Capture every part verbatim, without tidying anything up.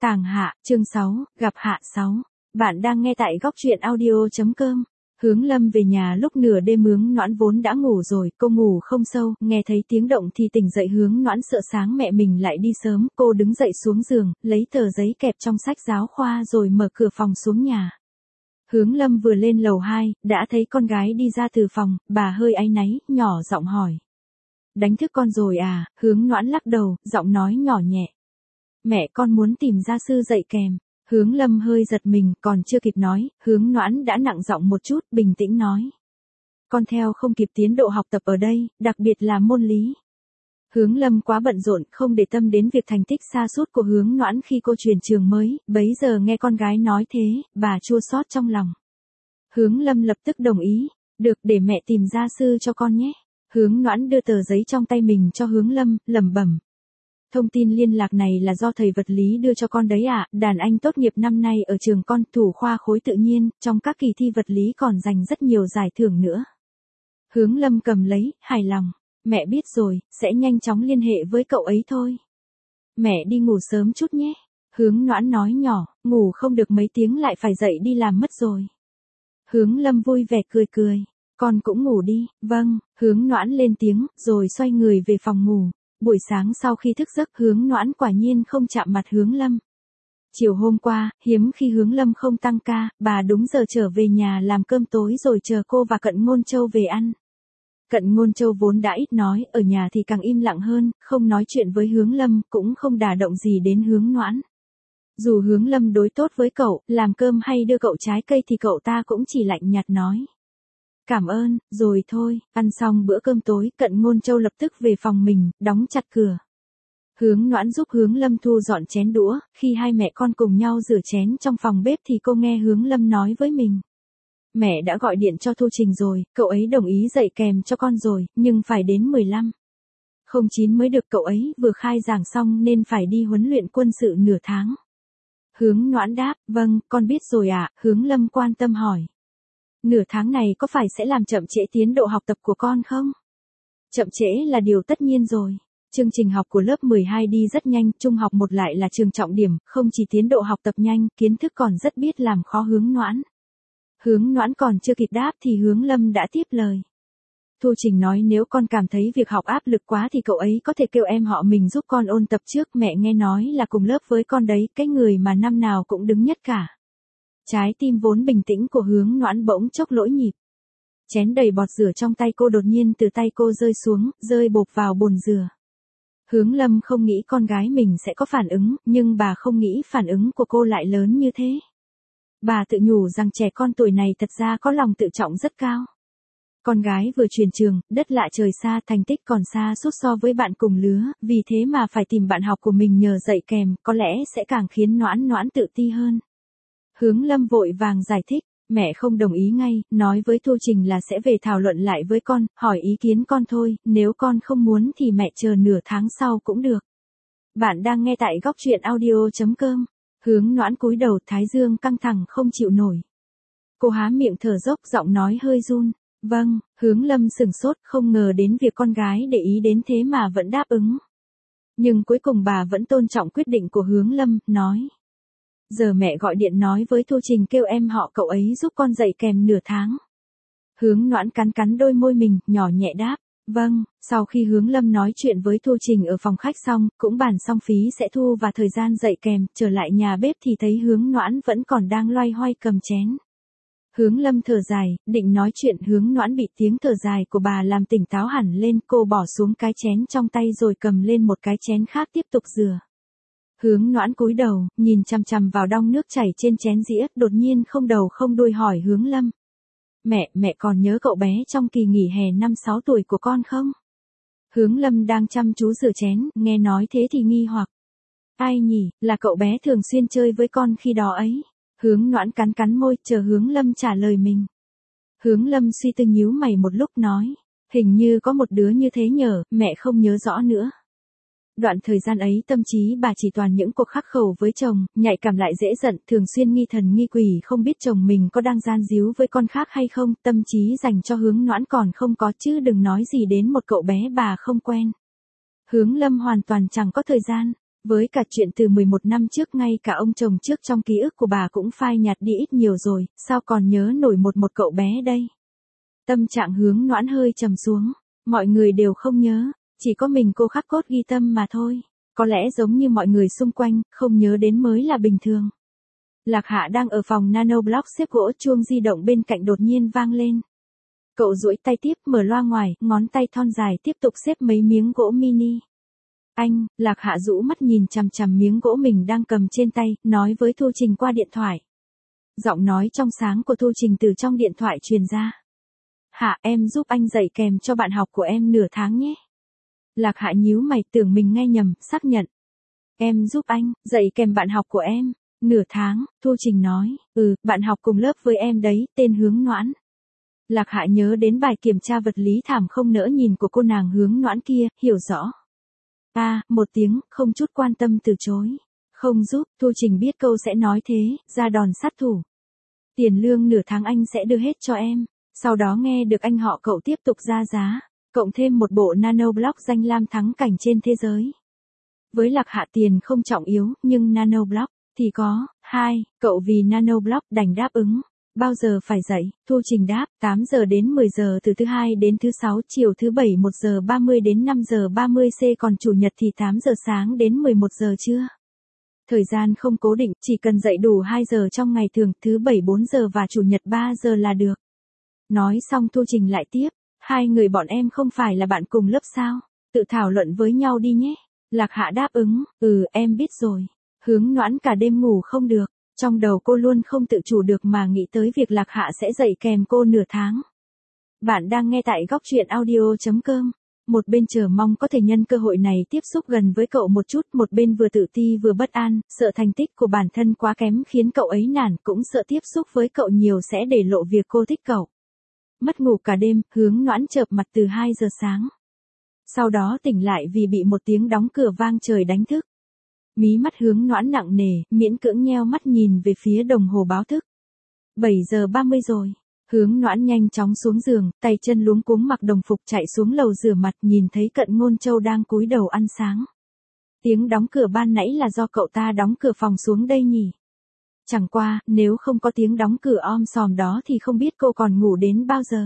Tàng Hạ, chương sáu, gặp Hạ sáu. Bạn đang nghe tại góc truyện audio chấm com. Hướng Lâm về nhà lúc nửa đêm. Hướng Noãn vốn đã ngủ rồi, cô ngủ không sâu, nghe thấy tiếng động thì tỉnh dậy. Hướng Noãn sợ sáng mẹ mình lại đi sớm, cô đứng dậy xuống giường, lấy tờ giấy kẹp trong sách giáo khoa rồi mở cửa phòng xuống nhà. Hướng Lâm vừa lên lầu hai, đã thấy con gái đi ra từ phòng, bà hơi áy náy, nhỏ giọng hỏi. Đánh thức con rồi à? Hướng Noãn lắc đầu, giọng nói nhỏ nhẹ. Mẹ con muốn tìm gia sư dạy kèm. Hướng Lâm hơi giật mình, còn chưa kịp nói, Hướng Noãn đã nặng giọng một chút, bình tĩnh nói. Con theo không kịp tiến độ học tập ở đây, đặc biệt là môn lý. Hướng Lâm quá bận rộn, không để tâm đến việc thành tích sa sút của Hướng Noãn khi cô chuyển trường mới, bấy giờ nghe con gái nói thế, bà chua xót trong lòng. Hướng Lâm lập tức đồng ý, được, để mẹ tìm gia sư cho con nhé. Hướng Noãn đưa tờ giấy trong tay mình cho Hướng Lâm, lẩm bẩm. Thông tin liên lạc này là do thầy vật lý đưa cho con đấy ạ, à? Đàn anh tốt nghiệp năm nay ở trường con, thủ khoa khối tự nhiên, trong các kỳ thi vật lý còn giành rất nhiều giải thưởng nữa. Hướng Lâm cầm lấy, hài lòng. Mẹ biết rồi, sẽ nhanh chóng liên hệ với cậu ấy thôi. Mẹ đi ngủ sớm chút nhé. Hướng Noãn nói nhỏ, ngủ không được mấy tiếng lại phải dậy đi làm mất rồi. Hướng Lâm vui vẻ cười cười. Con cũng ngủ đi. Vâng, Hướng Noãn lên tiếng, rồi xoay người về phòng ngủ. Buổi sáng sau khi thức giấc, Hướng Noãn quả nhiên không chạm mặt Hướng Lâm. Chiều hôm qua, hiếm khi Hướng Lâm không tăng ca, bà đúng giờ trở về nhà làm cơm tối rồi chờ cô và Cận Ngôn Châu về ăn. Cận Ngôn Châu vốn đã ít nói, ở nhà thì càng im lặng hơn, không nói chuyện với Hướng Lâm, cũng không đả động gì đến Hướng Noãn. Dù Hướng Lâm đối tốt với cậu, làm cơm hay đưa cậu trái cây thì cậu ta cũng chỉ lạnh nhạt nói. Cảm ơn, rồi thôi. Ăn xong bữa cơm tối, Cận Ngôn Châu lập tức về phòng mình, đóng chặt cửa. Hướng Noãn giúp Hướng Lâm thu dọn chén đũa, khi hai mẹ con cùng nhau rửa chén trong phòng bếp thì cô nghe Hướng Lâm nói với mình. Mẹ đã gọi điện cho Thu Trình rồi, cậu ấy đồng ý dạy kèm cho con rồi, nhưng phải đến mười lăm. Không chín mới được, cậu ấy vừa khai giảng xong nên phải đi huấn luyện quân sự nửa tháng. Hướng Noãn đáp, vâng, con biết rồi ạ. Hướng Lâm quan tâm hỏi. Nửa tháng này có phải sẽ làm chậm trễ tiến độ học tập của con không? Chậm trễ là điều tất nhiên rồi. Chương trình học của lớp mười hai đi rất nhanh, trung học một lại là trường trọng điểm, không chỉ tiến độ học tập nhanh, kiến thức còn rất biết làm khó Hướng Noãn. Hướng Noãn còn chưa kịp đáp thì Hướng Lâm đã tiếp lời. Thu Trình nói nếu con cảm thấy việc học áp lực quá thì cậu ấy có thể kêu em họ mình giúp con ôn tập trước, mẹ nghe nói là cùng lớp với con đấy, cái người mà năm nào cũng đứng nhất cả. Trái tim vốn bình tĩnh của Hướng Noãn bỗng chốc lỗi nhịp. Chén đầy bọt rửa trong tay cô đột nhiên từ tay cô rơi xuống, rơi bộp vào bồn rửa. Hướng Lâm không nghĩ con gái mình sẽ có phản ứng, nhưng bà không nghĩ phản ứng của cô lại lớn như thế. Bà tự nhủ rằng trẻ con tuổi này thật ra có lòng tự trọng rất cao. Con gái vừa chuyển trường, đất lạ trời xa, thành tích còn xa sút so với bạn cùng lứa, vì thế mà phải tìm bạn học của mình nhờ dạy kèm, có lẽ sẽ càng khiến Noãn Noãn tự ti hơn. Hướng Lâm vội vàng giải thích, mẹ không đồng ý ngay, nói với Thu Trình là sẽ về thảo luận lại với con, hỏi ý kiến con thôi, nếu con không muốn thì mẹ chờ nửa tháng sau cũng được. Bạn đang nghe tại góc truyện audio chấm com. Hướng Noãn cúi đầu, thái dương căng thẳng không chịu nổi. Cô há miệng thở dốc, giọng nói hơi run. Vâng. Hướng Lâm sửng sốt, không ngờ đến việc con gái để ý đến thế mà vẫn đáp ứng. Nhưng cuối cùng bà vẫn tôn trọng quyết định của Hướng Lâm, nói. Giờ mẹ gọi điện nói với Thu Trình kêu em họ cậu ấy giúp con dạy kèm nửa tháng. Hướng Noãn cắn cắn đôi môi mình, nhỏ nhẹ đáp. Vâng. Sau khi Hướng Lâm nói chuyện với Thu Trình ở phòng khách xong, cũng bàn xong phí sẽ thu và thời gian dạy kèm, trở lại nhà bếp thì thấy Hướng Noãn vẫn còn đang loay hoay cầm chén. Hướng Lâm thở dài, định nói chuyện, Hướng Noãn bị tiếng thở dài của bà làm tỉnh táo hẳn lên, cô bỏ xuống cái chén trong tay rồi cầm lên một cái chén khác tiếp tục rửa. Hướng Noãn cúi đầu, nhìn chằm chằm vào đong nước chảy trên chén dĩa, đột nhiên không đầu không đuôi hỏi Hướng Lâm. Mẹ, mẹ còn nhớ cậu bé trong kỳ nghỉ hè năm sáu tuổi của con không? Hướng Lâm đang chăm chú rửa chén, nghe nói thế thì nghi hoặc. Ai nhỉ, là cậu bé thường xuyên chơi với con khi đó ấy. Hướng Noãn cắn cắn môi, chờ Hướng Lâm trả lời mình. Hướng Lâm suy tư nhíu mày một lúc nói. Hình như có một đứa như thế nhờ, mẹ không nhớ rõ nữa. Đoạn thời gian ấy tâm trí bà chỉ toàn những cuộc khắc khẩu với chồng, nhạy cảm lại dễ giận, thường xuyên nghi thần nghi quỷ, không biết chồng mình có đang gian díu với con khác hay không, tâm trí dành cho Hướng Noãn còn không có, chứ đừng nói gì đến một cậu bé bà không quen. Hướng Lâm hoàn toàn chẳng có thời gian. Với cả chuyện từ mười một năm trước ngay cả ông chồng trước trong ký ức của bà cũng phai nhạt đi ít nhiều rồi, sao còn nhớ nổi một một cậu bé đây. Tâm trạng Hướng Noãn hơi trầm xuống, mọi người đều không nhớ, chỉ có mình cô khắc cốt ghi tâm mà thôi, có lẽ giống như mọi người xung quanh, không nhớ đến mới là bình thường. Lạc Hạ đang ở phòng nanoblock xếp gỗ, chuông di động bên cạnh đột nhiên vang lên. Cậu duỗi tay tiếp mở loa ngoài, ngón tay thon dài tiếp tục xếp mấy miếng gỗ mini. Anh, Lạc Hạ rũ mắt nhìn chằm chằm miếng gỗ mình đang cầm trên tay, nói với Thu Trình qua điện thoại. Giọng nói trong sáng của Thu Trình từ trong điện thoại truyền ra. Hạ, em giúp anh dạy kèm cho bạn học của em nửa tháng nhé. Lạc Hạ nhíu mày tưởng mình nghe nhầm, xác nhận. Em giúp anh, dạy kèm bạn học của em. Nửa tháng, Thu Trình nói, ừ, bạn học cùng lớp với em đấy, tên Hướng Noãn. Lạc Hạ nhớ đến bài kiểm tra vật lý thảm không nỡ nhìn của cô nàng Hướng Noãn kia, hiểu rõ. À, một tiếng, không chút quan tâm từ chối. Không giúp, Thu Trình biết câu sẽ nói thế, ra đòn sát thủ. Tiền lương nửa tháng anh sẽ đưa hết cho em. Sau đó nghe được anh họ cậu tiếp tục ra giá, cộng thêm một bộ nanoblock danh lam thắng cảnh trên thế giới. Với Lạc Hạ tiền không trọng yếu, nhưng nanoblock thì có. Hai, cậu vì nanoblock đành đáp ứng. Bao giờ phải dậy? Thu Trình đáp, tám giờ đến mười giờ từ thứ hai đến thứ sáu, chiều thứ bảy một giờ ba mươi đến năm giờ ba mươi c, còn chủ nhật thì tám giờ sáng đến mười một giờ trưa. Thời gian không cố định, chỉ cần dậy đủ hai giờ trong ngày thường, thứ bảy bốn giờ và chủ nhật ba giờ là được. Nói xong Thu Trình lại tiếp, hai người bọn em không phải là bạn cùng lớp sao? Tự thảo luận với nhau đi nhé. Lạc Hạ đáp ứng, ừ em biết rồi. Hướng Noãn cả đêm ngủ không được, trong đầu cô luôn không tự chủ được mà nghĩ tới việc Lạc Hạ sẽ dạy kèm cô nửa tháng. Bạn đang nghe tại góc truyện audio chấm com. Một bên chờ mong có thể nhân cơ hội này tiếp xúc gần với cậu một chút, một bên vừa tự ti vừa bất an, sợ thành tích của bản thân quá kém khiến cậu ấy nản, cũng sợ tiếp xúc với cậu nhiều sẽ để lộ việc cô thích cậu. Mất ngủ cả đêm, Hướng Noãn chợp mặt từ hai giờ sáng. Sau đó tỉnh lại vì bị một tiếng đóng cửa vang trời đánh thức. Mí mắt Hướng Noãn nặng nề, miễn cưỡng nheo mắt nhìn về phía đồng hồ báo thức. bảy giờ ba mươi rồi. Hướng Noãn nhanh chóng xuống giường, tay chân luống cuống mặc đồng phục chạy xuống lầu rửa mặt, nhìn thấy Cận Ngôn Châu đang cúi đầu ăn sáng. Tiếng đóng cửa ban nãy là do cậu ta đóng cửa phòng xuống đây nhỉ? Chẳng qua, nếu không có tiếng đóng cửa om sòm đó thì không biết cô còn ngủ đến bao giờ.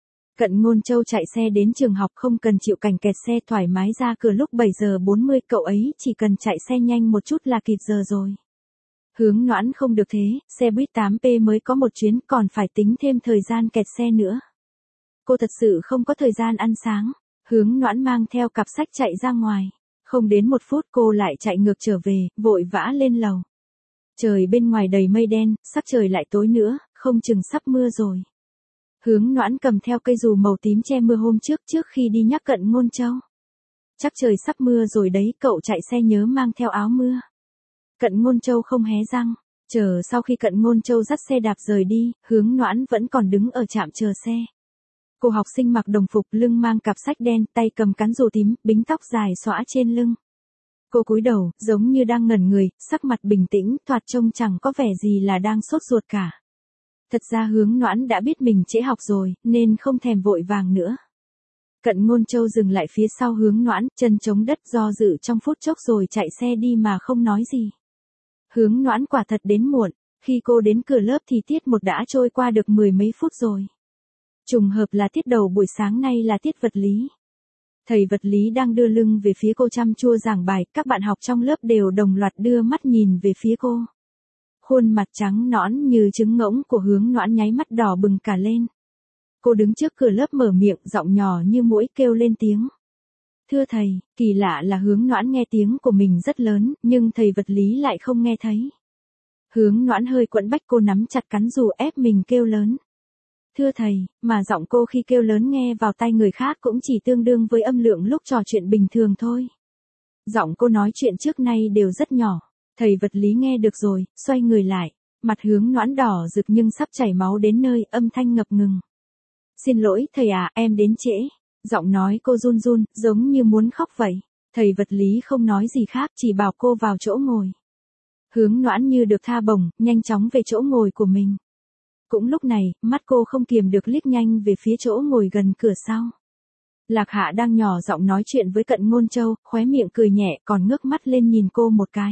Cận Ngôn Châu chạy xe đến trường học không cần chịu cảnh kẹt xe, thoải mái ra cửa lúc bảy giờ bốn mươi, cậu ấy chỉ cần chạy xe nhanh một chút là kịp giờ rồi. Hướng Noãn không được thế, xe buýt tám p mới có một chuyến, còn phải tính thêm thời gian kẹt xe nữa. Cô thật sự không có thời gian ăn sáng. Hướng Noãn mang theo cặp sách chạy ra ngoài. Không đến một phút cô lại chạy ngược trở về, vội vã lên lầu. Trời bên ngoài đầy mây đen, sắc trời lại tối nữa, không chừng sắp mưa rồi. Hướng Noãn cầm theo cây dù màu tím che mưa hôm trước trước khi đi nhắc Cận Ngôn Châu. Chắc trời sắp mưa rồi đấy, cậu chạy xe nhớ mang theo áo mưa. Cận Ngôn Châu không hé răng, chờ sau khi Cận Ngôn Châu dắt xe đạp rời đi, Hướng Noãn vẫn còn đứng ở trạm chờ xe. Cô học sinh mặc đồng phục, lưng mang cặp sách đen, tay cầm cán dù tím, bính tóc dài xõa trên lưng. Cô cúi đầu, giống như đang ngẩn người, sắc mặt bình tĩnh, thoạt trông chẳng có vẻ gì là đang sốt ruột cả. Thật ra Hướng Noãn đã biết mình trễ học rồi, nên không thèm vội vàng nữa. Cận Ngôn Châu dừng lại phía sau Hướng Noãn, chân chống đất do dự trong phút chốc rồi chạy xe đi mà không nói gì. Hướng Noãn quả thật đến muộn, khi cô đến cửa lớp thì tiết một đã trôi qua được mười mấy phút rồi. Trùng hợp là tiết đầu buổi sáng nay là tiết vật lý. Thầy vật lý đang đưa lưng về phía cô chăm chú giảng bài, các bạn học trong lớp đều đồng loạt đưa mắt nhìn về phía cô. Khuôn mặt trắng nõn như trứng ngỗng của Hướng Noãn nháy mắt đỏ bừng cả lên. Cô đứng trước cửa lớp mở miệng, giọng nhỏ như muỗi kêu lên tiếng. Thưa thầy, kỳ lạ là Hướng Noãn nghe tiếng của mình rất lớn, nhưng thầy vật lý lại không nghe thấy. Hướng Noãn hơi quẫn bách, cô nắm chặt cán dù ép mình kêu lớn. Thưa thầy, mà giọng cô khi kêu lớn nghe vào tai người khác cũng chỉ tương đương với âm lượng lúc trò chuyện bình thường thôi. Giọng cô nói chuyện trước nay đều rất nhỏ. Thầy vật lý nghe được rồi, xoay người lại. Mặt Hướng Noãn đỏ rực nhưng sắp chảy máu đến nơi, âm thanh ngập ngừng. Xin lỗi thầy à, em đến trễ. Giọng nói cô run run, giống như muốn khóc vậy. Thầy vật lý không nói gì khác, chỉ bảo cô vào chỗ ngồi. Hướng Noãn như được tha bổng, nhanh chóng về chỗ ngồi của mình. Cũng lúc này, mắt cô không kiềm được liếc nhanh về phía chỗ ngồi gần cửa sau. Lạc Hạ đang nhỏ giọng nói chuyện với Cận Ngôn Châu, khóe miệng cười nhẹ còn ngước mắt lên nhìn cô một cái.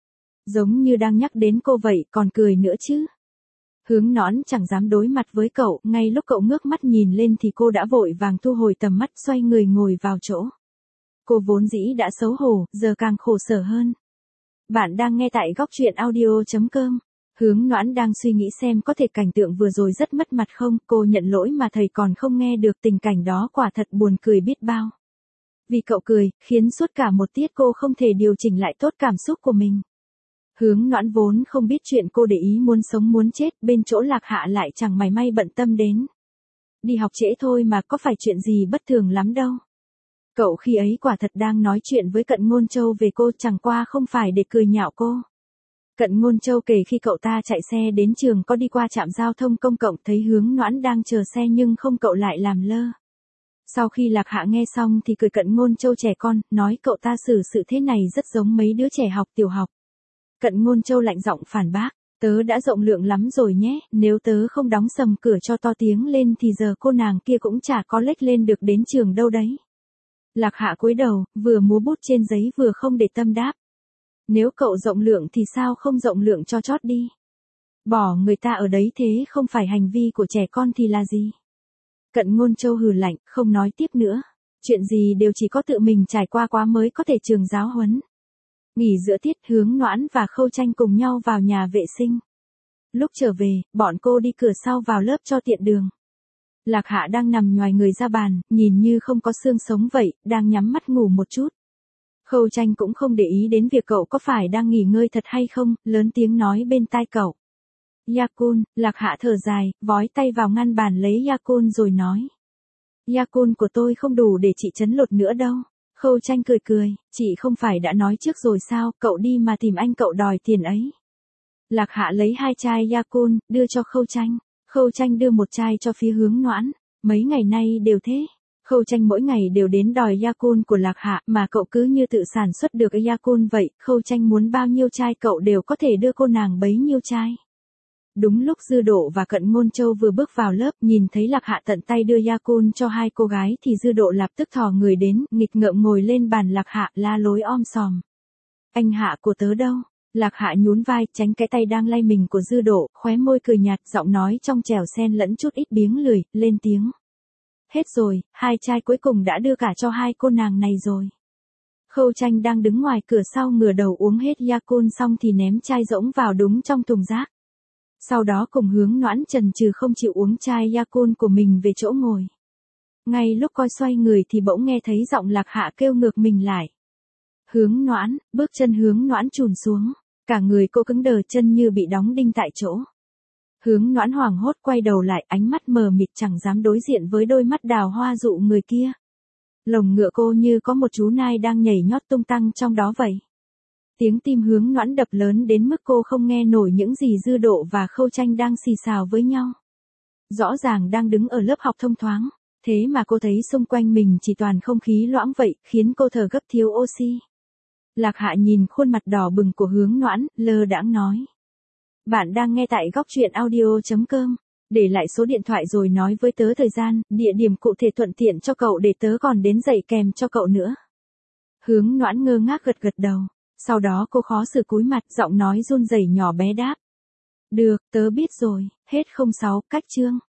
Giống như đang nhắc đến cô vậy, còn cười nữa chứ. Hướng Nõn chẳng dám đối mặt với cậu, ngay lúc cậu ngước mắt nhìn lên thì cô đã vội vàng thu hồi tầm mắt xoay người ngồi vào chỗ. Cô vốn dĩ đã xấu hổ, giờ càng khổ sở hơn. Bạn đang nghe tại góc truyện audio chấm com. Hướng Noãn đang suy nghĩ xem có thể cảnh tượng vừa rồi rất mất mặt không, cô nhận lỗi mà thầy còn không nghe được, tình cảnh đó quả thật buồn cười biết bao. Vì cậu cười, khiến suốt cả một tiết cô không thể điều chỉnh lại tốt cảm xúc của mình. Hướng Noãn vốn không biết chuyện cô để ý muốn sống muốn chết, bên chỗ Lạc Hạ lại chẳng mảy may bận tâm đến. Đi học trễ thôi mà có phải chuyện gì bất thường lắm đâu. Cậu khi ấy quả thật đang nói chuyện với Cận Ngôn Châu về cô, chẳng qua không phải để cười nhạo cô. Cận Ngôn Châu kể khi cậu ta chạy xe đến trường có đi qua trạm giao thông công cộng thấy Hướng Noãn đang chờ xe nhưng không, cậu lại làm lơ. Sau khi Lạc Hạ nghe xong thì cười Cận Ngôn Châu trẻ con, nói cậu ta xử sự thế này rất giống mấy đứa trẻ học tiểu học. Cận Ngôn Châu lạnh giọng phản bác, tớ đã rộng lượng lắm rồi nhé, nếu tớ không đóng sầm cửa cho to tiếng lên thì giờ cô nàng kia cũng chả có lếch lên được đến trường đâu đấy. Lạc Hạ cúi đầu, vừa múa bút trên giấy vừa không để tâm đáp. Nếu cậu rộng lượng thì sao không rộng lượng cho chót đi. Bỏ người ta ở đấy thế không phải hành vi của trẻ con thì là gì? Cận Ngôn Châu hừ lạnh, không nói tiếp nữa. Chuyện gì đều chỉ có tự mình trải qua quá mới có thể trường giáo huấn. Nghỉ giữa tiết, Hướng Noãn và Khâu Tranh cùng nhau vào nhà vệ sinh. Lúc trở về, bọn cô đi cửa sau vào lớp cho tiện đường. Lạc Hạ đang nằm nhoài người ra bàn, nhìn như không có xương sống vậy, đang nhắm mắt ngủ một chút. Khâu Tranh cũng không để ý đến việc cậu có phải đang nghỉ ngơi thật hay không, lớn tiếng nói bên tai cậu. Yakun, Lạc Hạ thở dài, vói tay vào ngăn bàn lấy Yakun rồi nói. Yakun của tôi không đủ để chị trấn lột nữa đâu. Khâu Tranh cười cười, chị không phải đã nói trước rồi sao, cậu đi mà tìm anh cậu đòi tiền ấy. Lạc Hạ lấy hai chai Yakun, đưa cho Khâu Tranh. Khâu Tranh đưa một chai cho phía Hướng Noãn. Mấy ngày nay đều thế. Khâu Tranh mỗi ngày đều đến đòi Yakun của Lạc Hạ, mà cậu cứ như tự sản xuất được Yakun vậy, Khâu Tranh muốn bao nhiêu chai cậu đều có thể đưa cô nàng bấy nhiêu chai. Đúng lúc Dư Độ và Cận Ngôn Châu vừa bước vào lớp, nhìn thấy Lạc Hạ tận tay đưa Yakun cho hai cô gái thì Dư Độ lập tức thò người đến, nghịch ngợm ngồi lên bàn Lạc Hạ, la lối om sòm. Anh Hạ của tớ đâu? Lạc Hạ nhún vai, tránh cái tay đang lay mình của Dư Độ, khóe môi cười nhạt, giọng nói trong trẻo xen lẫn chút ít biếng lười, lên tiếng. Hết rồi, hai chai cuối cùng đã đưa cả cho hai cô nàng này rồi. Khâu Tranh đang đứng ngoài cửa sau ngửa đầu uống hết Yakun xong thì ném chai rỗng vào đúng trong thùng rác. Sau đó cùng Hướng Noãn chần chừ không chịu uống chai Yakun của mình về chỗ ngồi. Ngay lúc coi xoay người thì bỗng nghe thấy giọng Lạc Hạ kêu ngược mình lại. Hướng Noãn, bước chân Hướng Noãn chùn xuống. Cả người cô cứng đờ, chân như bị đóng đinh tại chỗ. Hướng Noãn hoảng hốt quay đầu lại, ánh mắt mờ mịt chẳng dám đối diện với đôi mắt đào hoa dụ người kia. Lồng ngựa cô như có một chú nai đang nhảy nhót tung tăng trong đó vậy. Tiếng tim Hướng Noãn đập lớn đến mức cô không nghe nổi những gì Dư Độ và Khâu Tranh đang xì xào với nhau. Rõ ràng đang đứng ở lớp học thông thoáng, thế mà cô thấy xung quanh mình chỉ toàn không khí loãng vậy, khiến cô thở gấp thiếu oxy. Lạc Hạ nhìn khuôn mặt đỏ bừng của Hướng Noãn, lơ đãng nói. Bạn đang nghe tại góc truyện audio chấm com. Để lại số điện thoại rồi nói với tớ thời gian, địa điểm cụ thể thuận tiện cho cậu để tớ còn đến dạy kèm cho cậu nữa. Hướng Noãn ngơ ngác gật gật đầu. Sau đó cô khó xử cúi mặt, giọng nói run rẩy nhỏ bé đáp. Được, tớ biết rồi, hết không sáu, cách chương.